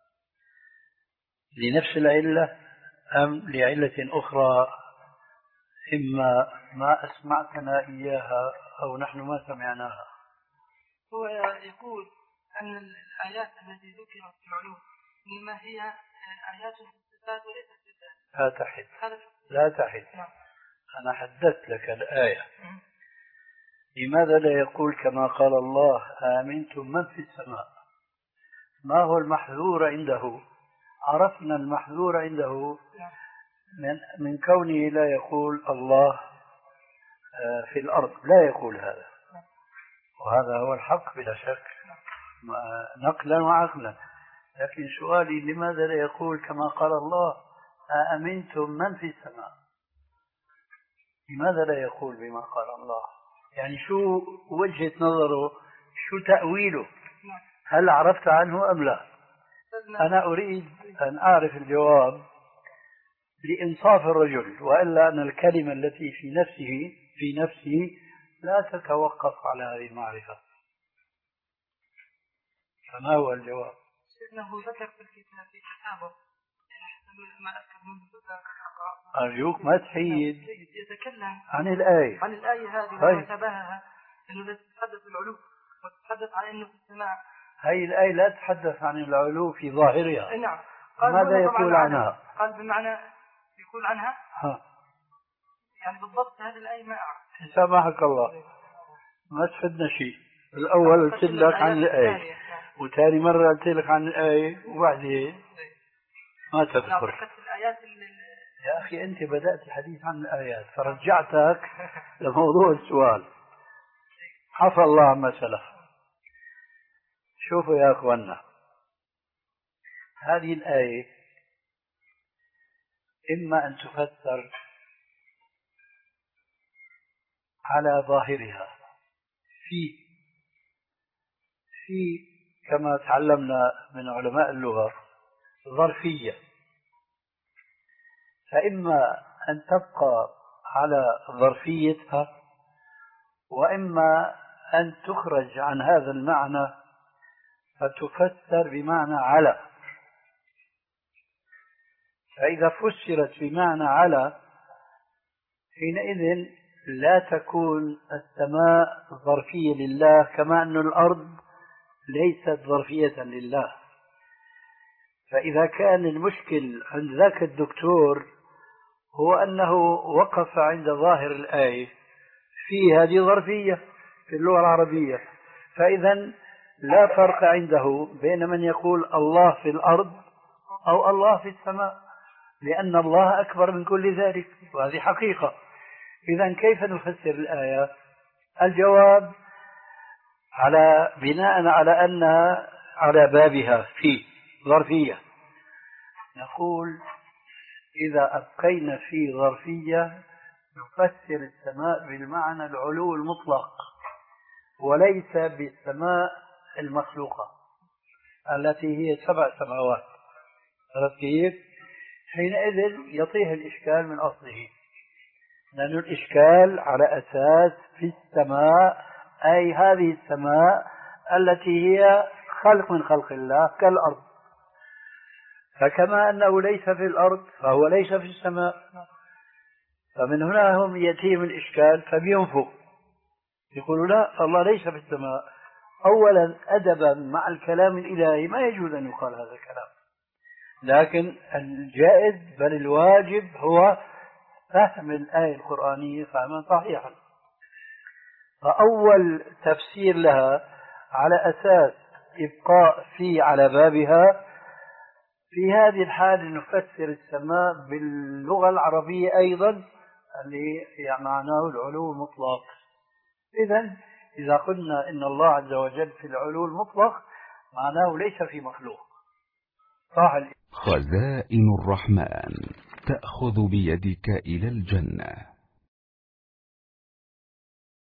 لنفس العلة أم لعلة أخرى إما ما أسمعتنا إياها أو نحن ما سمعناها؟ هو يقول أن الآيات التي ذكرت في العلوم إنما هي آيات في الصفات وليست في الذات. لا تحد لا تحد أنا حددت لك الآية. لماذا لا يقول كما قال الله آمنتم من في السماء؟ ما هو المحذور عنده؟ عرفنا المحذور عنده من, من كونه لا يقول الله في الأرض، لا يقول هذا، وهذا هو الحق بلا شك نقلا وعقلا. لكن سؤالي لماذا لا يقول كما قال الله أأمنتم من في السماء؟ لماذا لا يقول بما قال الله؟ يعني شو وجهة نظره، شو تأويله؟ هل عرفت عنه أم لا؟ أنا أريد أن أعرف الجواب لإنصاف الرجل، وإلا أن الكلمة التي في نفسه في نفسه لا تتوقف على هذه المعرفة. فما هو الجواب؟ إنه ذكر في الكتاب في كتابه ما أذكر منه أرجوك ما تحيد يتكلم عن الآية عن الآية هذه طيب. وشبهها إنه تتحدث العلو وتتحدث عن إنه في السماء. هاي الآية لا تتحدث عن العلو في ظاهرها. نعم. ماذا يقول عنها؟ قال بمعنى يقول عنها ها. يعني بالضبط هذه الآية ما أعرف. سامحك الله ما تفدنا شيء. الأول قلت لك عن الآية وثاني مرة قلت لك عن الآية وبعدين ما تذكر. يا أخي أنت بدأت الحديث عن الآيات فرجعتك لموضوع السؤال. عفى الله عما سلف. شوفوا يا أخوانا، هذه الآية إما أن تفسر على ظاهرها في في كما تعلمنا من علماء اللغة ظرفية، فإما أن تبقى على ظرفيتها وإما أن تخرج عن هذا المعنى فتفسر بمعنى على. فإذا فسرت بمعنى على حينئذ لا تكون السماء ظرفية لله كما أن الأرض ليست ظرفية لله. فإذا كان المشكل عند ذاك الدكتور هو أنه وقف عند ظاهر الآية في هذه ظرفية في اللغة العربية، فإذا لا فرق عنده بين من يقول الله في الأرض أو الله في السماء، لأن الله أكبر من كل ذلك وهذه حقيقة. إذا كيف نفسر الآية؟ الجواب على بناء على أنها على بابها في ظرفية، نقول إذا أبقينا في ظرفية نفسر السماء بالمعنى العلو المطلق وليس بالسماء المخلوقة التي هي سبع سماوات. عرفت كيف؟ حينئذ يطيح الإشكال من أصله، لأن الإشكال على أساس في السماء، أي هذه السماء التي هي خلق من خلق الله كالأرض، فكما أنه ليس في الأرض فهو ليس في السماء. فمن هنا هم يأتيهم الإشكال فبينفوا يقولوا لا الله ليس في السماء. أولا أدبا مع الكلام الإلهي ما يجوز أن يقال هذا الكلام، لكن الجائز بل الواجب هو فهم الآية القرآنية فهما صحيحا. فأول تفسير لها على أساس إبقاء في على بابها في هذه الحالة نفسر السماء باللغة العربية أيضا اللي يعني معناه العلو المطلق. إذن إذا قلنا إن الله عز وجل في العلو المطلق معناه ليس في مخلوق. صح. خزائن الرحمن تأخذ بيدك إلى الجنة.